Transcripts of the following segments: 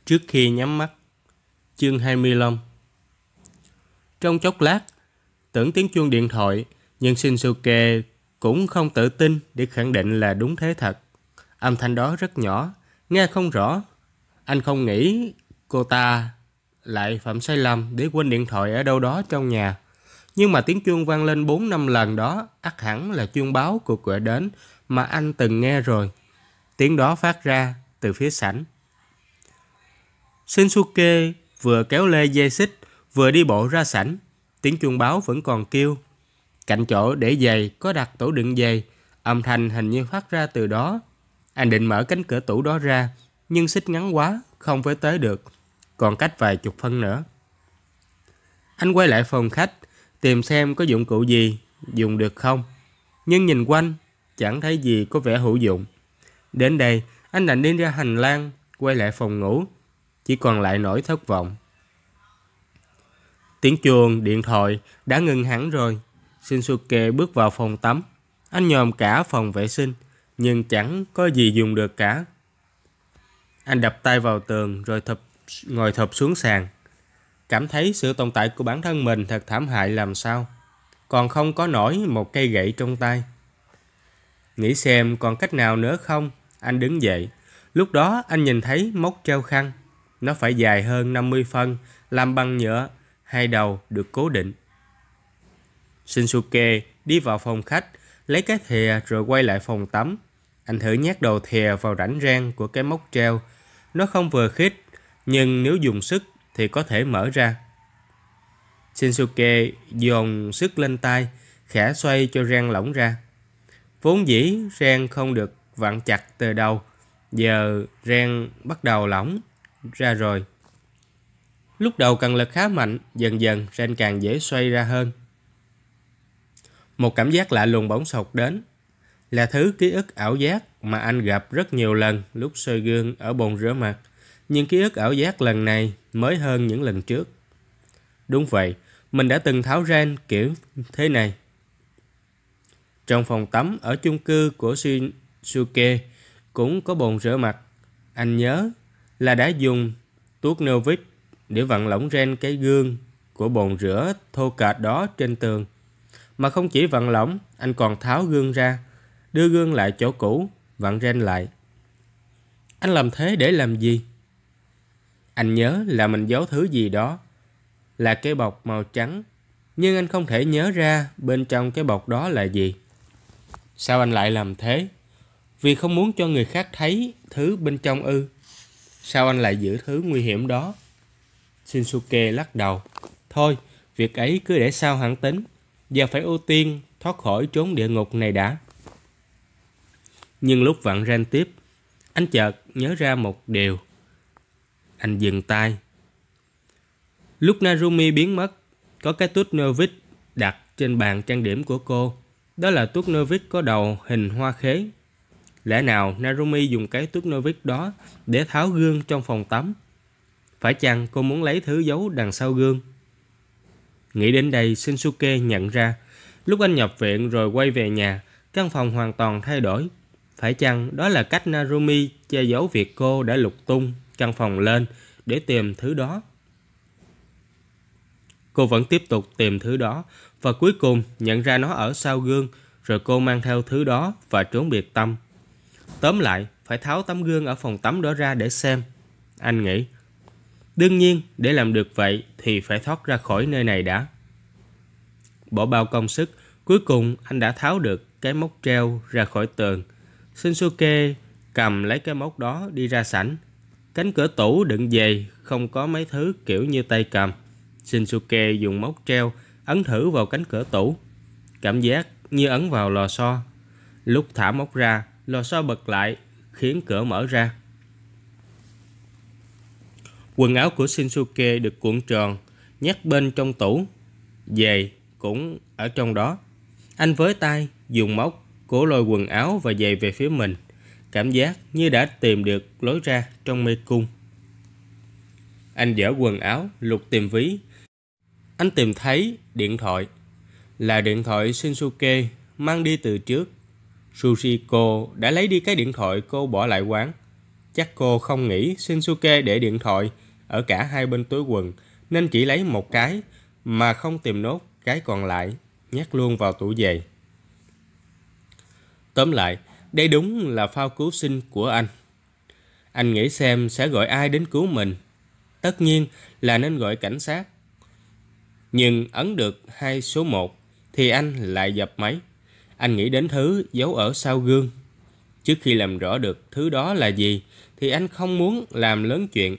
Trước khi nhắm mắt. Chương 25. Trong chốc lát, tưởng tiếng chuông điện thoại, nhưng Shinsuke cũng không tự tin để khẳng định là đúng thế thật. Âm thanh đó rất nhỏ, nghe không rõ. Anh không nghĩ cô ta lại phạm sai lầm để quên điện thoại ở đâu đó trong nhà. Nhưng mà tiếng chuông vang lên 4-5 lần đó ắt hẳn là chuông báo cuộc gọi đến mà anh từng nghe rồi. Tiếng đó phát ra từ phía sảnh. Shinsuke vừa kéo lê dây xích, vừa đi bộ ra sảnh. Tiếng chuông báo vẫn còn kêu. Cạnh chỗ để giày có đặt tủ đựng giày, âm thanh hình như phát ra từ đó. Anh định mở cánh cửa tủ đó ra, nhưng xích ngắn quá, không với tới được. Còn cách vài chục phân nữa. Anh quay lại phòng khách, tìm xem có dụng cụ gì dùng được không. Nhưng nhìn quanh, chẳng thấy gì có vẻ hữu dụng. Đến đây, anh đành đi ra hành lang, quay lại phòng ngủ. Chỉ còn lại nỗi thất vọng. Tiếng chuông điện thoại đã ngừng hẳn rồi. Shinsuke bước vào phòng tắm. Anh nhòm cả phòng vệ sinh, nhưng chẳng có gì dùng được cả. Anh đập tay vào tường rồi ngồi thụp xuống sàn. Cảm thấy sự tồn tại của bản thân mình thật thảm hại làm sao. Còn không có nổi một cây gậy trong tay. Nghĩ xem còn cách nào nữa không. Anh đứng dậy. Lúc đó anh nhìn thấy móc treo khăn. Nó phải dài hơn 50 phân, làm bằng nhựa, hai đầu được cố định. Shinsuke đi vào phòng khách, lấy cái thìa rồi quay lại phòng tắm. Anh thử nhét đầu thìa vào rãnh rang của cái móc treo. Nó không vừa khít, nhưng nếu dùng sức thì có thể mở ra. Shinsuke dồn sức lên tay, khẽ xoay cho rang lỏng ra. Vốn dĩ rang không được vặn chặt từ đầu, giờ rang bắt đầu lỏng ra rồi. Lúc đầu cần lực khá mạnh, dần dần rang càng dễ xoay ra hơn. Một cảm giác lạ lùng bỗng xộc đến, là thứ ký ức ảo giác mà anh gặp rất nhiều lần lúc soi gương ở bồn rửa mặt. Nhưng ký ức ảo giác lần này mới hơn những lần trước. Đúng vậy, mình đã từng tháo rang kiểu thế này. Trong phòng tắm ở chung cư của Shinsuke cũng có bồn rửa mặt. Anh nhớ là đã dùng tuốt Novik để vặn lỏng ren cái gương của bồn rửa thô kệch đó trên tường. Mà không chỉ vặn lỏng, anh còn tháo gương ra, đưa gương lại chỗ cũ, vặn ren lại. Anh làm thế để làm gì? Anh nhớ là mình giấu thứ gì đó, là cái bọc màu trắng, nhưng anh không thể nhớ ra bên trong cái bọc đó là gì. Sao anh lại làm thế? Vì không muốn cho người khác thấy thứ bên trong ư? Sao anh lại giữ thứ nguy hiểm đó? Shinsuke lắc đầu. Thôi, việc ấy cứ để sau hẳn tính. Giờ phải ưu tiên thoát khỏi chốn địa ngục này đã. Nhưng lúc vặn ren tiếp, anh chợt nhớ ra một điều. Anh dừng tay. Lúc Narumi biến mất, có cái tuốt Novik đặt trên bàn trang điểm của cô. Đó là tuốt Novik có đầu hình hoa khế. Lẽ nào Narumi dùng cái tuốt Novik đó để tháo gương trong phòng tắm? Phải chăng cô muốn lấy thứ giấu đằng sau gương? Nghĩ đến đây, Shinsuke nhận ra, lúc anh nhập viện rồi quay về nhà, căn phòng hoàn toàn thay đổi. Phải chăng đó là cách Narumi che giấu việc cô đã lục tung căn phòng lên để tìm thứ đó? Cô vẫn tiếp tục tìm thứ đó và cuối cùng nhận ra nó ở sau gương, rồi cô mang theo thứ đó và trốn biệt tâm. Tóm lại, phải tháo tấm gương ở phòng tắm đó ra để xem. Anh nghĩ, đương nhiên để làm được vậy thì phải thoát ra khỏi nơi này đã. Bỏ bao công sức, cuối cùng anh đã tháo được cái móc treo ra khỏi tường. Shinsuke cầm lấy cái móc đó đi ra sảnh. Cánh cửa tủ đựng giày không có mấy thứ kiểu như tay cầm. Shinsuke dùng móc treo ấn thử vào cánh cửa tủ. Cảm giác như ấn vào lò xo. Lúc thả móc ra, lò xo bật lại khiến cửa mở ra. Quần áo của Shinsuke được cuộn tròn, nhét bên trong tủ. Giày cũng ở trong đó. Anh với tay, dùng móc, cố lôi quần áo và giày về phía mình. Cảm giác như đã tìm được lối ra trong mê cung. Anh dỡ quần áo, lục tìm ví. Anh tìm thấy điện thoại. Là điện thoại Shinsuke mang đi từ trước. Sushiko đã lấy đi cái điện thoại cô bỏ lại quán. Chắc cô không nghĩ Shinsuke để điện thoại ở cả hai bên túi quần, nên chỉ lấy một cái mà không tìm nốt cái còn lại, nhét luôn vào tủ giày. Tóm lại, đây đúng là phao cứu sinh của anh. Anh nghĩ xem sẽ gọi ai đến cứu mình. Tất nhiên là nên gọi cảnh sát. Nhưng ấn được 2 số 1 thì anh lại dập máy. Anh nghĩ đến thứ giấu ở sau gương. Trước khi làm rõ được thứ đó là gì thì anh không muốn làm lớn chuyện.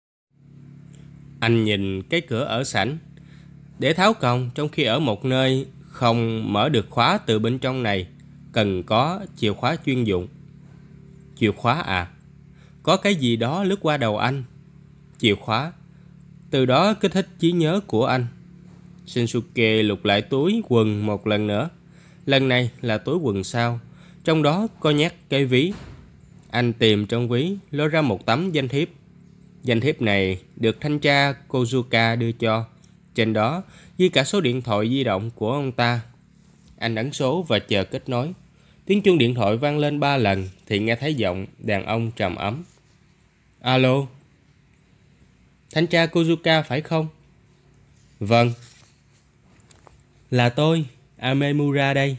Anh nhìn cái cửa ở sảnh. Để tháo còng trong khi ở một nơi không mở được khóa từ bên trong này, cần có chìa khóa chuyên dụng. Chìa khóa à? Có cái gì đó lướt qua đầu anh. Chìa khóa. Từ đó kích thích trí nhớ của anh. Shinsuke lục lại túi quần một lần nữa. Lần này là túi quần sau. Trong đó có nhét cái ví. Anh tìm trong ví, lôi ra một tấm danh thiếp. Danh thiếp này được thanh tra Kozuka đưa cho. Trên đó ghi cả số điện thoại di động của ông ta. Anh ấn số và chờ kết nối. Tiếng chuông điện thoại vang lên 3 lần thì nghe thấy giọng đàn ông trầm ấm. Alo? Thanh tra Kozuka phải không? Vâng. Là tôi, Amemura đây.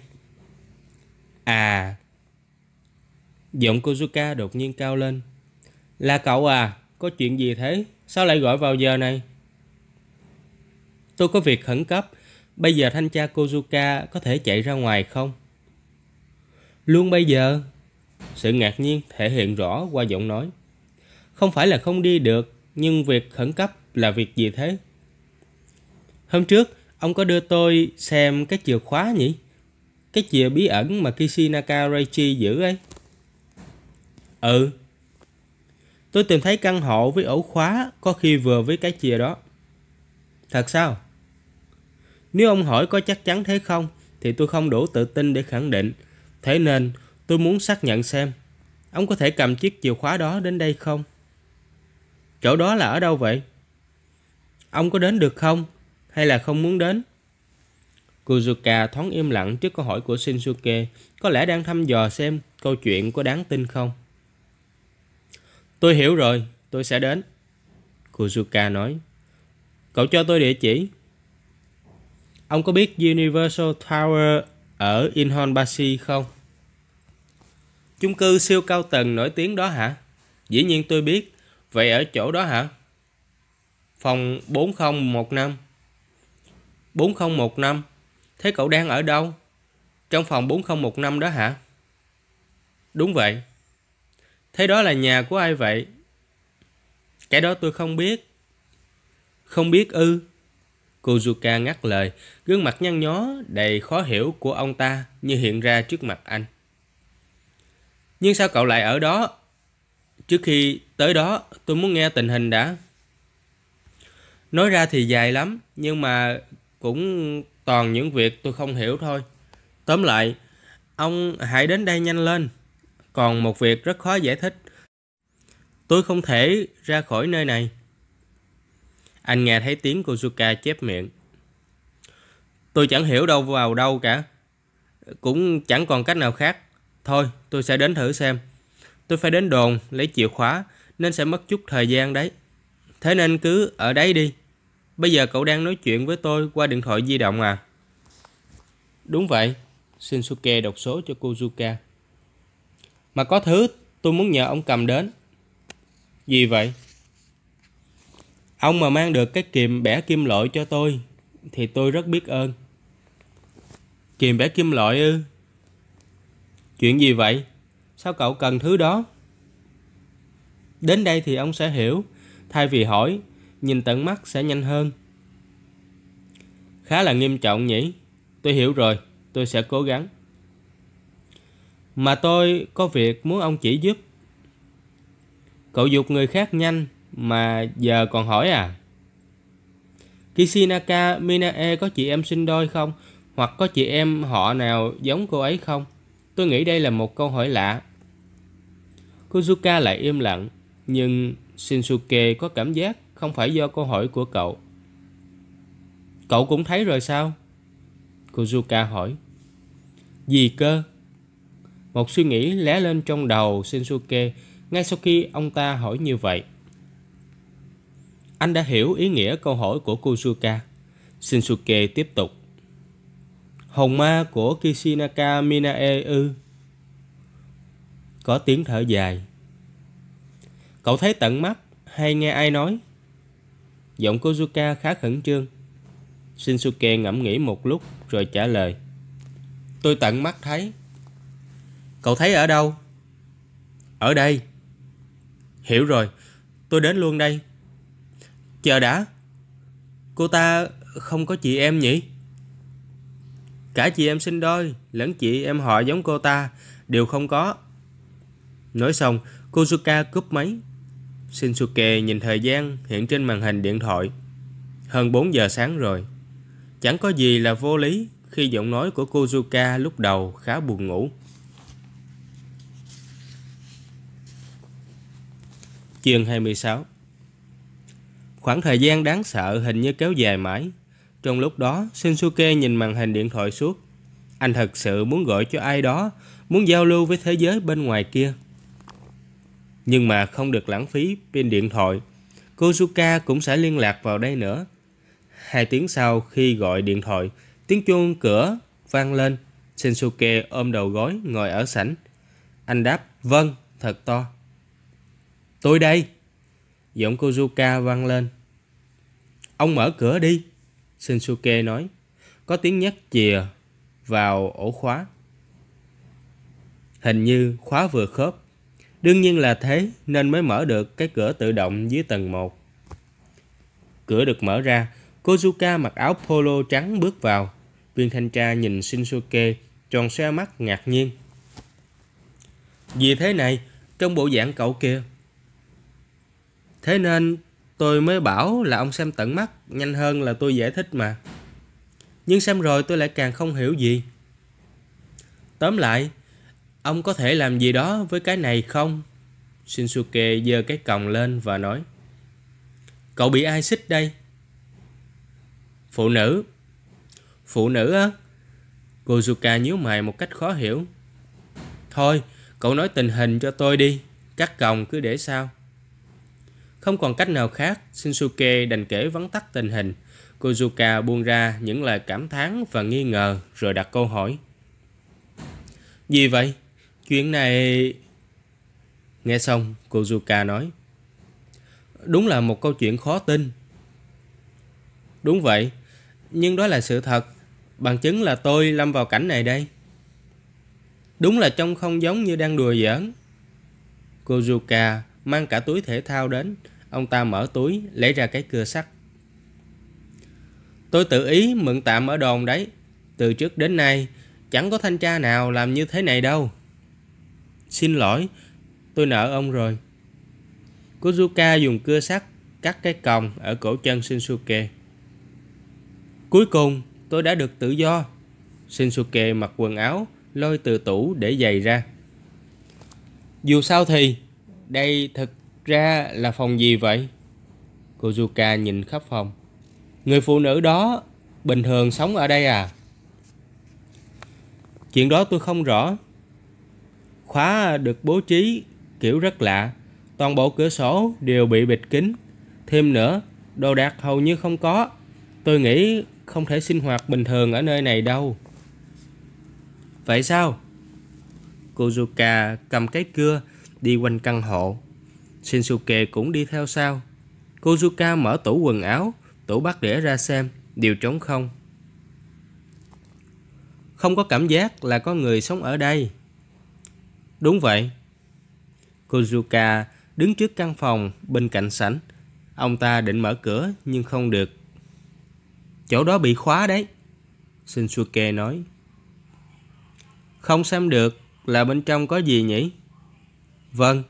À. Giọng Kozuka đột nhiên cao lên. Là cậu à? Có chuyện gì thế? Sao lại gọi vào giờ này? Tôi có việc khẩn cấp. Bây giờ thanh tra Kozuka có thể chạy ra ngoài không? Luôn bây giờ? Sự ngạc nhiên thể hiện rõ qua giọng nói. Không phải là không đi được, nhưng việc khẩn cấp là việc gì thế? Hôm trước, ông có đưa tôi xem cái chìa khóa nhỉ? Cái chìa bí ẩn mà Kishinaka Reichi giữ ấy. Ừ. Tôi tìm thấy căn hộ với ổ khóa, có khi vừa với cái chìa đó. Thật sao? Nếu ông hỏi có chắc chắn thế không, thì tôi không đủ tự tin để khẳng định. Thế nên, tôi muốn xác nhận xem. Ông có thể cầm chiếc chìa khóa đó đến đây không? Chỗ đó là ở đâu vậy? Ông có đến được không? Hay là không muốn đến? Kozuka thoáng im lặng trước câu hỏi của Shinsuke, có lẽ đang thăm dò xem câu chuyện có đáng tin không. Tôi hiểu rồi, tôi sẽ đến. Kozuka nói. Cậu cho tôi địa chỉ. Ông có biết Universal Tower ở Inhonbashi không? Chung cư siêu cao tầng nổi tiếng đó hả? Dĩ nhiên tôi biết. Vậy ở chỗ đó hả? Phòng 4015. 4015? Thế cậu đang ở đâu? Trong phòng 4015 đó hả? Đúng vậy. Thế đó là nhà của ai vậy? Cái đó tôi không biết. Không biết ư? Kozuka ngắt lời, gương mặt nhăn nhó đầy khó hiểu của ông ta như hiện ra trước mặt anh. Nhưng sao cậu lại ở đó? Trước khi tới đó, tôi muốn nghe tình hình đã. Nói ra thì dài lắm, nhưng mà cũng toàn những việc tôi không hiểu thôi. Tóm lại, ông hãy đến đây nhanh lên. Còn một việc rất khó giải thích. Tôi không thể ra khỏi nơi này. Anh nghe thấy tiếng Kozuka chép miệng. Tôi chẳng hiểu đâu vào đâu cả. Cũng chẳng còn cách nào khác. Thôi, tôi sẽ đến thử xem. Tôi phải đến đồn lấy chìa khóa, nên sẽ mất chút thời gian đấy. Thế nên cứ ở đấy đi. Bây giờ cậu đang nói chuyện với tôi qua điện thoại di động à? Đúng vậy. Shinsuke đọc số cho Kozuka. Mà có thứ tôi muốn nhờ ông cầm đến. Gì vậy? Ông mà mang được cái kìm bẻ kim loại cho tôi thì tôi rất biết ơn. Kìm bẻ kim loại ư? Chuyện gì vậy? Sao cậu cần thứ đó? Đến đây thì ông sẽ hiểu. Thay vì hỏi, nhìn tận mắt sẽ nhanh hơn. Khá là nghiêm trọng nhỉ? Tôi hiểu rồi, tôi sẽ cố gắng. Mà tôi có việc muốn ông chỉ giúp. Cậu giục người khác nhanh mà giờ còn hỏi à? Kishinaka Minae có chị em sinh đôi không? Hoặc có chị em họ nào giống cô ấy không? Tôi nghĩ đây là một câu hỏi lạ. Kozuka lại im lặng, nhưng Shinsuke có cảm giác không phải do câu hỏi của cậu. Cậu cũng thấy rồi sao? Kozuka hỏi. Gì cơ? Một suy nghĩ lóe lên trong đầu Shinsuke, Ngay sau khi ông ta hỏi như vậy, anh đã hiểu ý nghĩa câu hỏi của Kozuka. Shinsuke tiếp tục. Hồn ma của Kishinaka Minae ư? Có tiếng thở dài. Cậu thấy tận mắt hay nghe ai nói? Giọng Kozuka khá khẩn trương. Shinsuke ngẫm nghĩ một lúc rồi trả lời. Tôi tận mắt thấy. Cậu thấy ở đâu? Ở đây. Hiểu rồi, tôi đến luôn đây. Chờ đã. Cô ta không có chị em nhỉ? Cả chị em sinh đôi lẫn chị em họ giống cô ta đều không có. Nói xong, Kozuka cúp máy. Shinsuke nhìn thời gian hiện trên màn hình điện thoại. Hơn 4 giờ sáng rồi. Chẳng có gì là vô lý khi giọng nói của Kozuka lúc đầu khá buồn ngủ. Chương 26. Khoảng thời gian đáng sợ hình như kéo dài mãi. Trong lúc đó, Shinsuke nhìn màn hình điện thoại suốt. Anh thật sự muốn gọi cho ai đó, muốn giao lưu với thế giới bên ngoài kia. Nhưng mà không được lãng phí pin điện thoại. Kozuka cũng sẽ liên lạc vào đây nữa. 2 tiếng sau khi gọi điện thoại, tiếng chuông cửa vang lên. Shinsuke ôm đầu gối ngồi ở sảnh. Anh đáp vâng thật to. Tôi đây. Giọng Kozuka vang lên. Ông mở cửa đi. Shinsuke nói. Có tiếng nhắc chìa vào ổ khóa. Hình như khóa vừa khớp. Đương nhiên là thế nên mới mở được cái cửa tự động dưới tầng 1. Cửa được mở ra. Kozuka mặc áo polo trắng bước vào. Viên thanh tra nhìn Shinsuke tròn xoe mắt ngạc nhiên. Gì thế này? Trong bộ dạng cậu kìa. Thế nên tôi mới bảo là ông xem tận mắt nhanh hơn là tôi giải thích mà. Nhưng xem rồi tôi lại càng không hiểu gì. Tóm lại, ông có thể làm gì đó với cái này không? Shinsuke giơ cái còng lên và nói. Cậu bị ai xích đây? Phụ nữ. Phụ nữ á? Kozuka nhíu mày một cách khó hiểu. Thôi, cậu nói tình hình cho tôi đi. Cắt còng cứ để sau. Không còn cách nào khác, Shinsuke đành kể vắn tắt tình hình. Kozuka buông ra những lời cảm thán và nghi ngờ rồi đặt câu hỏi. Gì vậy? Chuyện này... Nghe xong, Kozuka nói. Đúng là một câu chuyện khó tin. Đúng vậy, nhưng đó là sự thật. Bằng chứng là tôi lâm vào cảnh này đây. Đúng là trông không giống như đang đùa giỡn. Kozuka mang cả túi thể thao đến. Ông ta mở túi, lấy ra cái cưa sắt. Tôi tự ý mượn tạm ở đồn đấy. Từ trước đến nay, chẳng có thanh tra nào làm như thế này đâu. Xin lỗi, tôi nợ ông rồi. Kozuka dùng cưa sắt cắt cái còng ở cổ chân Shinsuke. Cuối cùng, tôi đã được tự do. Shinsuke mặc quần áo, lôi từ tủ để giày ra. Dù sao thì, đây thực ra là phòng gì vậy? Kozuka nhìn khắp phòng. Người phụ nữ đó bình thường sống ở đây à? Chuyện đó tôi không rõ. Khóa được bố trí kiểu rất lạ. Toàn bộ cửa sổ đều bị bịt kín. Thêm nữa, đồ đạc hầu như không có. Tôi nghĩ không thể sinh hoạt bình thường ở nơi này đâu. Vậy sao? Kozuka cầm cái cưa đi quanh căn hộ. Shinsuke cũng đi theo sau. Kozuka mở tủ quần áo, tủ bắt đĩa ra xem, đều trống không. Không có cảm giác là có người sống ở đây. Đúng vậy. Kozuka đứng trước căn phòng bên cạnh sảnh. Ông ta định mở cửa nhưng không được. Chỗ đó bị khóa đấy. Shinsuke nói. Không xem được là bên trong có gì nhỉ? Vâng.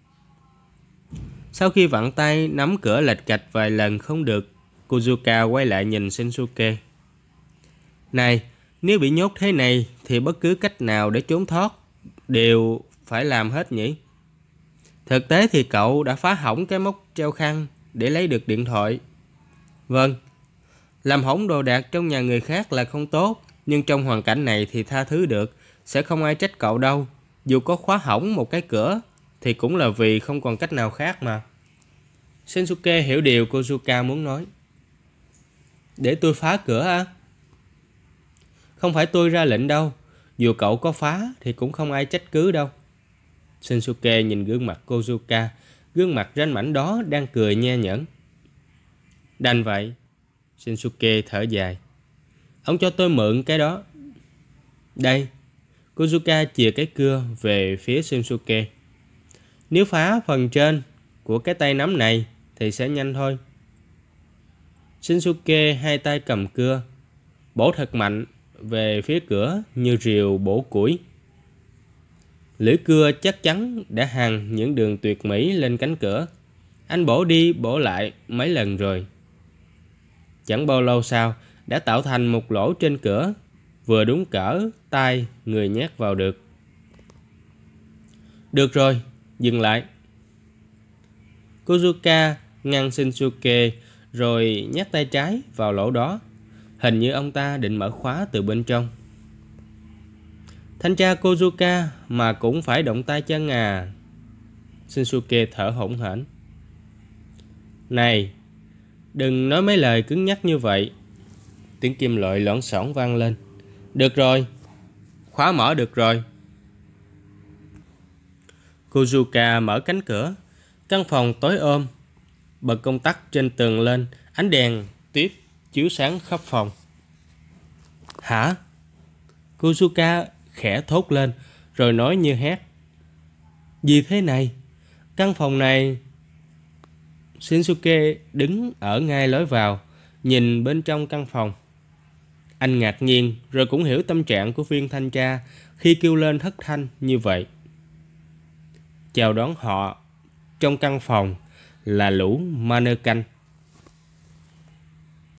Sau khi vặn tay nắm cửa lạch cạch vài lần không được, Kozuka quay lại nhìn Shinsuke. Này, nếu bị nhốt thế này thì bất cứ cách nào để trốn thoát đều phải làm hết nhỉ? Thực tế thì cậu đã phá hỏng cái móc treo khăn để lấy được điện thoại. Vâng, làm hỏng đồ đạc trong nhà người khác là không tốt, nhưng trong hoàn cảnh này thì tha thứ được, sẽ không ai trách cậu đâu. Dù có khóa hỏng một cái cửa thì cũng là vì không còn cách nào khác mà. Shinsuke hiểu điều Kozuka muốn nói. Để tôi phá cửa á? Không phải tôi ra lệnh đâu. Dù cậu có phá thì cũng không ai trách cứ đâu. Shinsuke nhìn gương mặt Kozuka. Gương mặt ranh mảnh đó đang cười nhe nhẫn. Đành vậy. Shinsuke thở dài. Ông cho tôi mượn cái đó. Đây. Kozuka chìa cái cưa về phía Shinsuke. Nếu phá phần trên của cái tay nắm này thì sẽ nhanh thôi. Shinsuke hai tay cầm cưa, bổ thật mạnh về phía cửa như rìu bổ củi. Lưỡi cưa chắc chắn đã hằn những đường tuyệt mỹ lên cánh cửa. Anh bổ đi bổ lại mấy lần rồi. Chẳng bao lâu sau đã tạo thành một lỗ trên cửa, vừa đúng cỡ tay người nhét vào được. Được rồi, dừng lại. Kozuka ngăn Shinsuke rồi nhét tay trái vào lỗ đó. Hình như ông ta định mở khóa từ bên trong. Thanh tra Kozuka mà cũng phải động tay chân à? Shinsuke thở hổn hển. Này, đừng nói mấy lời cứng nhắc như vậy. Tiếng kim loại loảng xoảng vang lên. Được rồi, khóa mở được rồi. Kozuka mở cánh cửa. Căn phòng tối ôm. Bật công tắc trên tường lên. Ánh đèn tiếp chiếu sáng khắp phòng. Hả? Kozuka khẽ thốt lên rồi nói như hét. Gì thế này? Căn phòng này... Shinsuke đứng ở ngay lối vào, nhìn bên trong căn phòng. Anh ngạc nhiên rồi cũng hiểu tâm trạng của viên thanh tra khi kêu lên thất thanh như vậy. Chào đón họ trong căn phòng là lũ mannequin.